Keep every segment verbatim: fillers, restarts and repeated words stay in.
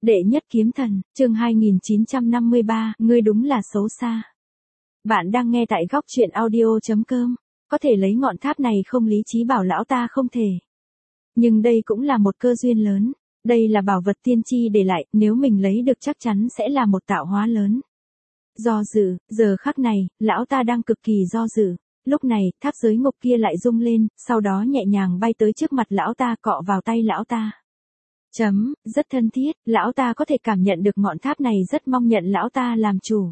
Đệ nhất kiếm thần, chương hai nghìn chín trăm năm mươi ba, ngươi đúng là xấu xa. Bạn đang nghe tại góc truyện audio chấm com. Có thể lấy ngọn tháp này không, lý trí bảo lão ta không thể. Nhưng đây cũng là một cơ duyên lớn. Đây là bảo vật tiên tri để lại, nếu mình lấy được chắc chắn sẽ là một tạo hóa lớn. Do dự, giờ khắc này, lão ta đang cực kỳ do dự. Lúc này, tháp giới ngục kia lại rung lên, sau đó nhẹ nhàng bay tới trước mặt lão ta, cọ vào tay lão ta. Chấm, rất thân thiết, lão ta có thể cảm nhận được ngọn tháp này rất mong nhận lão ta làm chủ.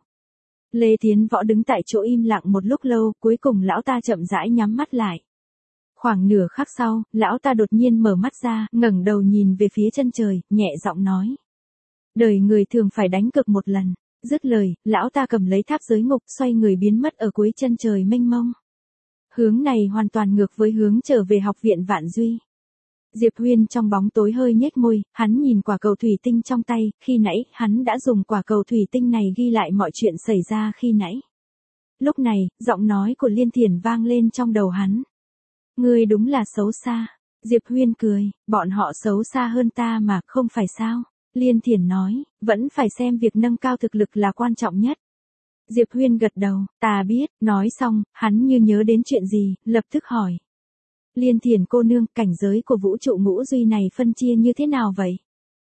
Lê Tiến Võ đứng tại chỗ im lặng một lúc lâu, cuối cùng lão ta chậm rãi nhắm mắt lại. Khoảng nửa khắc sau, lão ta đột nhiên mở mắt ra, ngẩng đầu nhìn về phía chân trời, nhẹ giọng nói. Đời người thường phải đánh cược một lần. Dứt lời, lão ta cầm lấy tháp giới ngục, xoay người biến mất ở cuối chân trời mênh mông. Hướng này hoàn toàn ngược với hướng trở về học viện Vạn Duy. Diệp Huyên trong bóng tối hơi nhếch môi, hắn nhìn quả cầu thủy tinh trong tay, khi nãy, hắn đã dùng quả cầu thủy tinh này ghi lại mọi chuyện xảy ra khi nãy. Lúc này, giọng nói của Liên Thiển vang lên trong đầu hắn. Ngươi đúng là xấu xa. Diệp Huyên cười, bọn họ xấu xa hơn ta mà, không phải sao? Liên Thiển nói, vẫn phải xem việc nâng cao thực lực là quan trọng nhất. Diệp Huyên gật đầu, ta biết, nói xong, hắn như nhớ đến chuyện gì, lập tức hỏi. Liên Thiển cô nương, cảnh giới của vũ trụ ngũ duy này phân chia như thế nào vậy?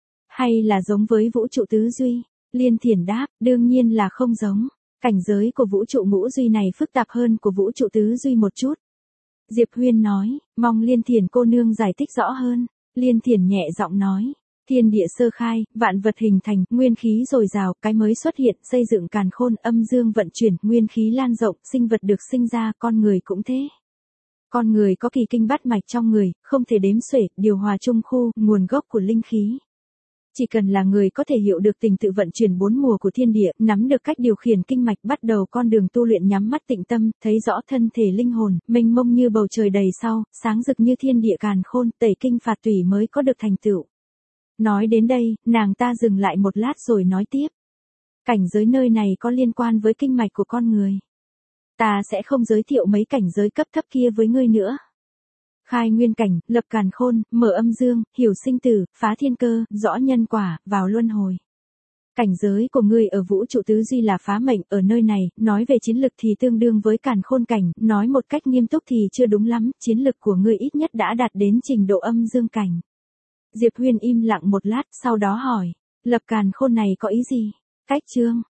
Hay là giống với vũ trụ tứ duy? Liên Thiển đáp, đương nhiên là không giống. Cảnh giới của vũ trụ ngũ duy này phức tạp hơn của vũ trụ tứ duy một chút. Diệp Huyên nói, mong Liên Thiển cô nương giải thích rõ hơn. Liên Thiển nhẹ giọng nói. Thiên địa sơ khai, vạn vật hình thành, nguyên khí dồi dào, cái mới xuất hiện, xây dựng càn khôn, âm dương vận chuyển, nguyên khí lan rộng, sinh vật được sinh ra, con người cũng thế. Con người có kỳ kinh bát mạch trong người, không thể đếm xuể, điều hòa trung khu, nguồn gốc của linh khí. Chỉ cần là người có thể hiểu được tình tự vận chuyển bốn mùa của thiên địa, nắm được cách điều khiển kinh mạch, bắt đầu con đường tu luyện, nhắm mắt tĩnh tâm, thấy rõ thân thể linh hồn, mênh mông như bầu trời đầy sao, sáng rực như thiên địa càn khôn, tẩy kinh phạt tủy mới có được thành tựu. Nói đến đây, nàng ta dừng lại một lát rồi nói tiếp. Cảnh giới nơi này có liên quan với kinh mạch của con người. Ta sẽ không giới thiệu mấy cảnh giới cấp thấp kia với ngươi nữa. Khai nguyên cảnh, lập càn khôn, mở âm dương, hiểu sinh tử, phá thiên cơ, rõ nhân quả, vào luân hồi. Cảnh giới của ngươi ở vũ trụ tứ duy là phá mệnh, ở nơi này, nói về chiến lực thì tương đương với càn khôn cảnh, nói một cách nghiêm túc thì chưa đúng lắm, chiến lực của ngươi ít nhất đã đạt đến trình độ âm dương cảnh. Diệp Huyên im lặng một lát, sau đó hỏi, lập càn khôn này có ý gì? Cách chương,